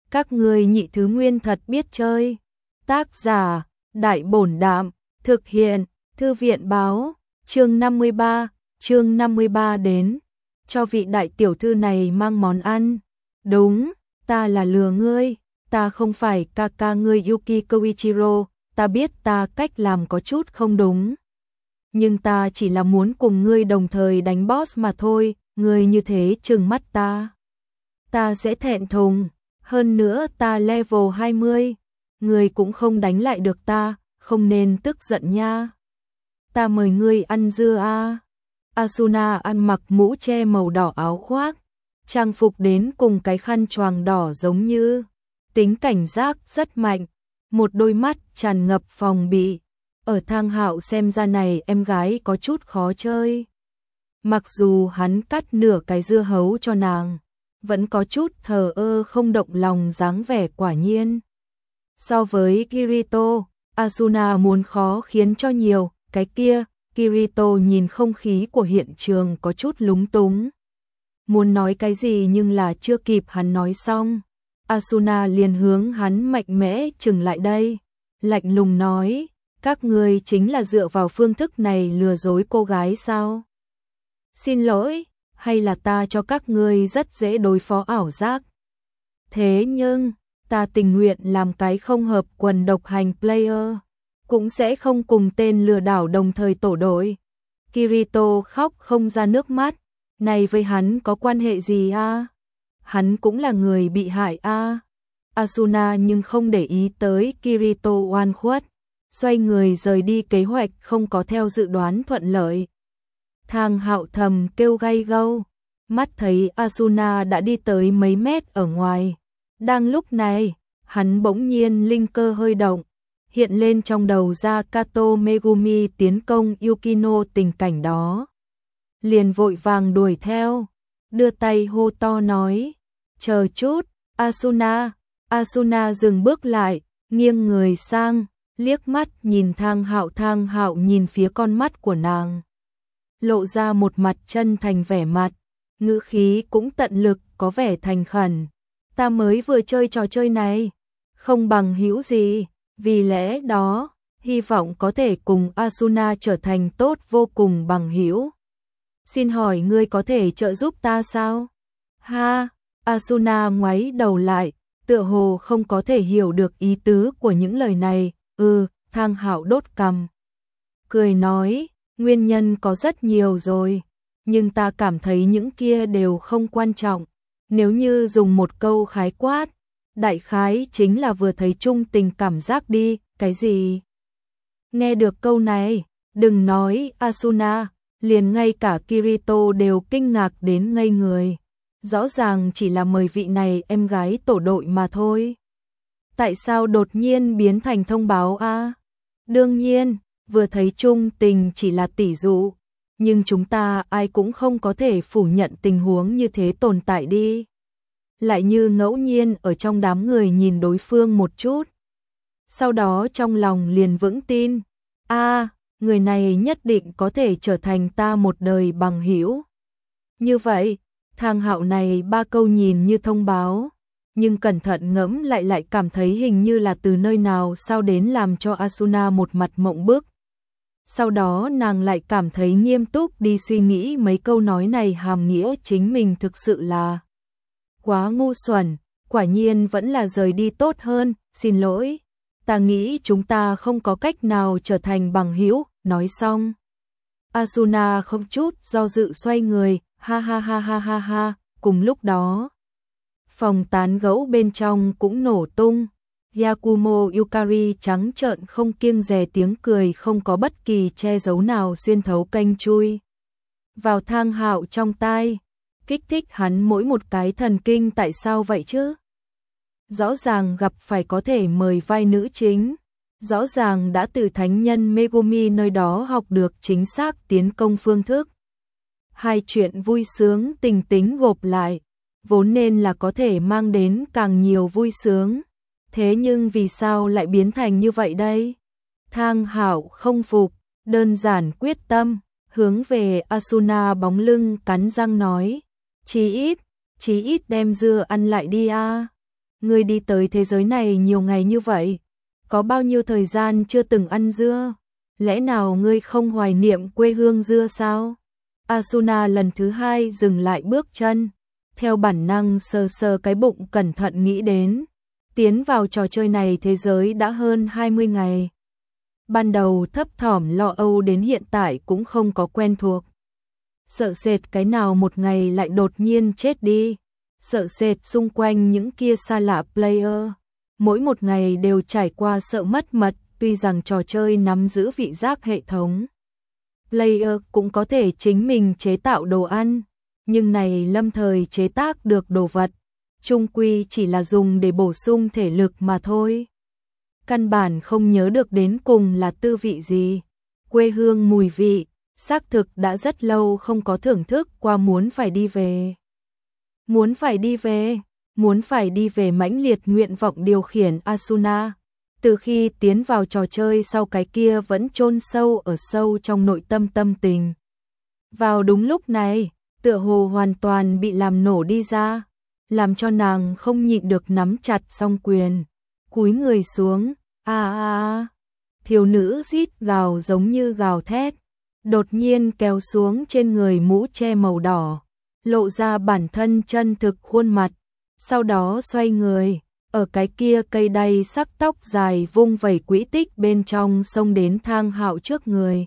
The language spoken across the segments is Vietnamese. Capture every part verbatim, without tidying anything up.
Các ngươi nhị thứ nguyên thật biết chơi. Tác giả, Đại Bổn Đạm, thực hiện, Thư viện báo, chương năm mươi ba, chương năm mươi ba đến, cho vị đại tiểu thư này mang món ăn. Đúng, ta là lừa ngươi, ta không phải ca ca ngươi Yuki Koichiro, ta biết ta cách làm có chút không đúng. Nhưng ta chỉ là muốn cùng ngươi đồng thời đánh boss mà thôi, ngươi như thế trừng mắt ta. Ta sẽ thẹn thùng, hơn nữa ta level hai mươi, ngươi cũng không đánh lại được ta, không nên tức giận nha. Ta mời ngươi ăn dưa a. À. Asuna ăn mặc mũ che màu đỏ áo khoác, trang phục đến cùng cái khăn choàng đỏ giống như, tính cảnh giác rất mạnh, một đôi mắt tràn ngập phòng bị. Ở Thang Hạo xem ra này em gái có chút khó chơi. Mặc dù hắn cắt nửa cái dưa hấu cho nàng, vẫn có chút thờ ơ không động lòng dáng vẻ quả nhiên. So với Kirito, Asuna muốn khó khiến cho nhiều, cái kia, Kirito nhìn không khí của hiện trường có chút lúng túng. Muốn nói cái gì nhưng là chưa kịp hắn nói xong, Asuna liền hướng hắn mạnh mẽ chừng lại đây, lạnh lùng nói, các ngươi chính là dựa vào phương thức này lừa dối cô gái sao? Xin lỗi, hay là ta cho các ngươi rất dễ đối phó ảo giác? Thế nhưng, ta tình nguyện làm cái không hợp quần độc hành player, cũng sẽ không cùng tên lừa đảo đồng thời tổ đội. Kirito khóc không ra nước mắt, này với hắn có quan hệ gì a? À? Hắn cũng là người bị hại a. À? Asuna nhưng không để ý tới Kirito oan khuất, xoay người rời đi, kế hoạch không có theo dự đoán thuận lợi. Thang Hạo thầm kêu gay gâu, mắt thấy Asuna đã đi tới mấy mét ở ngoài. Đang lúc này, hắn bỗng nhiên linh cơ hơi động, hiện lên trong đầu ra Kato Megumi tiến công Yukino tình cảnh đó. Liền vội vàng đuổi theo, đưa tay hô to nói, chờ chút, Asuna. Asuna dừng bước lại, nghiêng người sang, liếc mắt nhìn Thang Hạo. Thang Hạo nhìn phía con mắt của nàng, lộ ra một mặt chân thành vẻ mặt, ngữ khí cũng tận lực có vẻ thành khẩn. Ta mới vừa chơi trò chơi này, không bằng hữu gì, vì lẽ đó, hy vọng có thể cùng Asuna trở thành tốt vô cùng bằng hữu. Xin hỏi ngươi có thể trợ giúp ta sao? Ha, Asuna ngoáy đầu lại, tựa hồ không có thể hiểu được ý tứ của những lời này. Ừ, Thang Hạo đốt cằm, cười nói, nguyên nhân có rất nhiều rồi, nhưng ta cảm thấy những kia đều không quan trọng. Nếu như dùng một câu khái quát, đại khái chính là vừa thấy chung tình cảm giác đi. Cái gì? Nghe được câu này, đừng nói Asuna, liền ngay cả Kirito đều kinh ngạc đến ngây người. Rõ ràng chỉ là mời vị này em gái tổ đội mà thôi. Tại sao đột nhiên biến thành thông báo a? À? Đương nhiên, vừa thấy chung tình chỉ là tỷ dụ, nhưng chúng ta ai cũng không có thể phủ nhận tình huống như thế tồn tại đi. Lại như ngẫu nhiên ở trong đám người nhìn đối phương một chút, sau đó trong lòng liền vững tin, a, à, người này nhất định có thể trở thành ta một đời bằng hữu. Như vậy, Thang Hạo này ba câu nhìn như thông báo, nhưng cẩn thận ngẫm lại lại cảm thấy hình như là từ nơi nào sao đến, làm cho Asuna một mặt mộng bức. Sau đó nàng lại cảm thấy nghiêm túc đi suy nghĩ mấy câu nói này hàm nghĩa, chính mình thực sự là quá ngu xuẩn, quả nhiên vẫn là rời đi tốt hơn. Xin lỗi, ta nghĩ chúng ta không có cách nào trở thành bằng hữu. Nói xong, Asuna không chút do dự xoay người, ha ha ha ha ha ha. Cùng lúc đó, phòng tán gẫu bên trong cũng nổ tung. Yakumo Yukari trắng trợn không kiêng dè tiếng cười không có bất kỳ che giấu nào xuyên thấu kênh chui vào Thang Hạo trong tai, kích thích hắn mỗi một cái thần kinh. Tại sao vậy chứ? Rõ ràng gặp phải có thể mời vai nữ chính, rõ ràng đã từ thánh nhân Megumi nơi đó học được chính xác tiến công phương thức. Hai chuyện vui sướng tình tính gộp lại, vốn nên là có thể mang đến càng nhiều vui sướng. Thế nhưng vì sao lại biến thành như vậy đây? Thang Hạo không phục, đơn giản quyết tâm, hướng về Asuna bóng lưng cắn răng nói, chí ít, chí ít đem dưa ăn lại đi a. ngươi đi tới thế giới này nhiều ngày như vậy, có bao nhiêu thời gian chưa từng ăn dưa, lẽ nào ngươi không hoài niệm quê hương dưa sao? Asuna lần thứ hai dừng lại bước chân, theo bản năng sờ sờ cái bụng cẩn thận nghĩ đến, tiến vào trò chơi này thế giới đã hơn hai mươi ngày. Ban đầu thấp thỏm lo âu đến hiện tại cũng không có quen thuộc. Sợ sệt cái nào một ngày lại đột nhiên chết đi, sợ sệt xung quanh những kia xa lạ player. Mỗi một ngày đều trải qua sợ mất mật, tuy rằng trò chơi nắm giữ vị giác hệ thống. Player cũng có thể chính mình chế tạo đồ ăn, nhưng này lâm thời chế tác được đồ vật, chung quy chỉ là dùng để bổ sung thể lực mà thôi. Căn bản không nhớ được đến cùng là tư vị gì, quê hương mùi vị, xác thực đã rất lâu không có thưởng thức qua muốn phải đi về. Muốn phải đi về, muốn phải đi về mãnh liệt nguyện vọng điều khiển Asuna. Từ khi tiến vào trò chơi sau cái kia vẫn chôn sâu ở sâu trong nội tâm tâm tình. Vào đúng lúc này, tựa hồ hoàn toàn bị làm nổ đi ra, làm cho nàng không nhịn được nắm chặt song quyền, cúi người xuống, a a a. Thiếu nữ rít gào giống như gào thét, đột nhiên kéo xuống trên người mũ che màu đỏ, lộ ra bản thân chân thực khuôn mặt, sau đó xoay người, ở cái kia cây đay sắc tóc dài vung vẩy quỹ tích bên trong xông đến Thang Hạo trước người.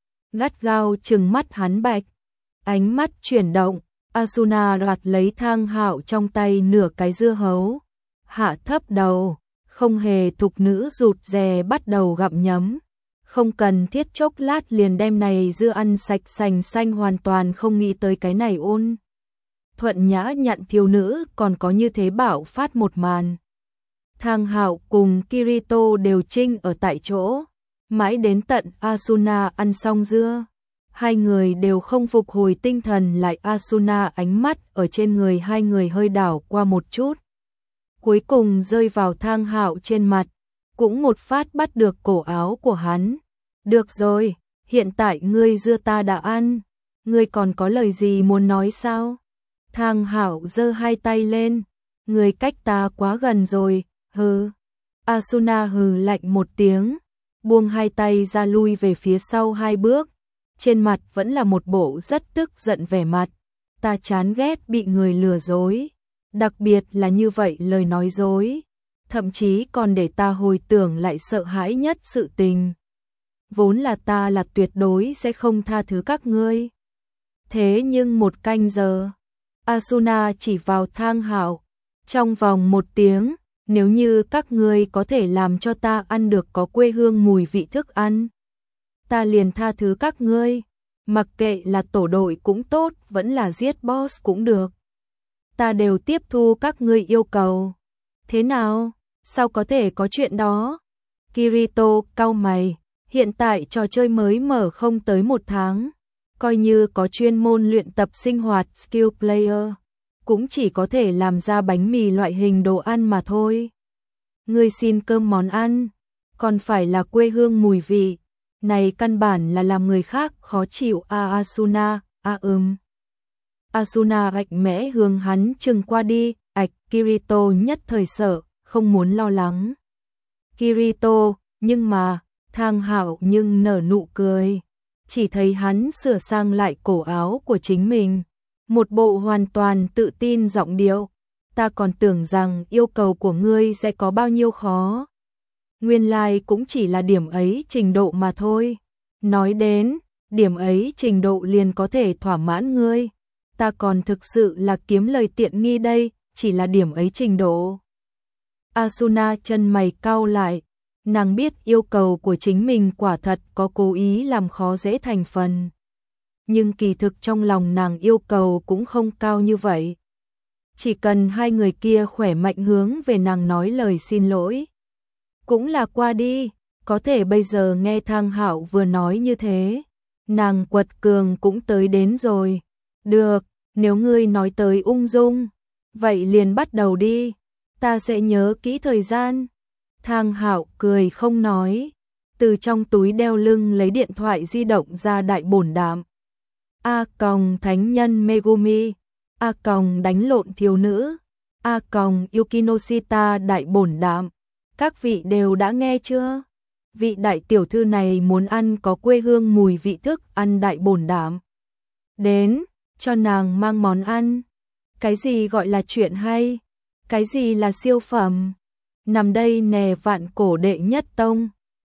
Gắt gao trừng mắt hắn bạch, ánh mắt chuyển động, Asuna đoạt lấy Thang Hạo trong tay nửa cái dưa hấu, hạ thấp đầu, không hề thục nữ rụt rè bắt đầu gặm nhấm. Không cần thiết chốc lát liền đem này dưa ăn sạch sành xanh, hoàn toàn không nghĩ tới cái này ôn. Thuận nhã nhận thiếu nữ còn có như thế bạo phát một màn. Thang Hạo cùng Kirito đều trinh ở tại chỗ, mãi đến tận Asuna ăn xong dưa. Hai người đều không phục hồi tinh thần lại, Asuna ánh mắt ở trên người hai người hơi đảo qua một chút. Cuối cùng rơi vào Thang Hạo trên mặt, cũng một phát bắt được cổ áo của hắn. Được rồi, hiện tại ngươi dưa ta đã ăn, ngươi còn có lời gì muốn nói sao? Thang Hạo giơ hai tay lên, ngươi cách ta quá gần rồi, hừ. Asuna hừ lạnh một tiếng, buông hai tay ra lui về phía sau hai bước, trên mặt vẫn là một bộ rất tức giận vẻ mặt. Ta chán ghét bị người lừa dối, đặc biệt là như vậy lời nói dối, thậm chí còn để ta hồi tưởng lại sợ hãi nhất sự tình. Vốn là ta là tuyệt đối sẽ không tha thứ các ngươi. Thế nhưng một canh giờ, Asuna chỉ vào Thang Hạo, trong vòng một tiếng, nếu như các ngươi có thể làm cho ta ăn được có quê hương mùi vị thức ăn, ta liền tha thứ các ngươi, mặc kệ là tổ đội cũng tốt, vẫn là giết boss cũng được. Ta đều tiếp thu các ngươi yêu cầu. Thế nào? Sao có thể có chuyện đó? Kirito cau mày, hiện tại trò chơi mới mở không tới một tháng, coi như có chuyên môn luyện tập sinh hoạt skill player, cũng chỉ có thể làm ra bánh mì loại hình đồ ăn mà thôi. Ngươi xin cơm món ăn, còn phải là quê hương mùi vị, này căn bản là làm người khác khó chịu. A Asuna, a ừm. Asuna mạnh mẽ hướng hắn chừng qua đi, ạch. Kirito nhất thời sợ, không muốn lo lắng. Kirito, nhưng mà, Thang Hạo nhưng nở nụ cười, chỉ thấy hắn sửa sang lại cổ áo của chính mình, một bộ hoàn toàn tự tin giọng điệu, ta còn tưởng rằng yêu cầu của ngươi sẽ có bao nhiêu khó. Nguyên lai cũng chỉ là điểm ấy trình độ mà thôi. Nói đến, điểm ấy trình độ liền có thể thỏa mãn ngươi. Ta còn thực sự là kiếm lời tiện nghi đây, chỉ là điểm ấy trình độ. Asuna chân mày cau lại, nàng biết yêu cầu của chính mình quả thật có cố ý làm khó dễ thành phần. Nhưng kỳ thực trong lòng nàng yêu cầu cũng không cao như vậy. Chỉ cần hai người kia khỏe mạnh hướng về nàng nói lời xin lỗi, cũng là qua đi. Có thể bây giờ nghe Thang Hạo vừa nói như thế, nàng quật cường cũng tới đến rồi. Được, nếu ngươi nói tới ung dung, vậy liền bắt đầu đi, ta sẽ nhớ kỹ thời gian. Thang Hạo cười không nói, từ trong túi đeo lưng lấy điện thoại di động ra đại bổn đạm. A còng thánh nhân Megumi, A còng đánh lộn thiếu nữ, A còng Yukinoshita đại bổn đạm. Các vị đều đã nghe chưa? Vị đại tiểu thư này muốn ăn có quê hương mùi vị thức ăn đại bổn đạm. Đến, cho nàng mang món ăn. Cái gì gọi là chuyện hay? Cái gì là siêu phẩm? Nằm đây nè vạn cổ đệ nhất tông.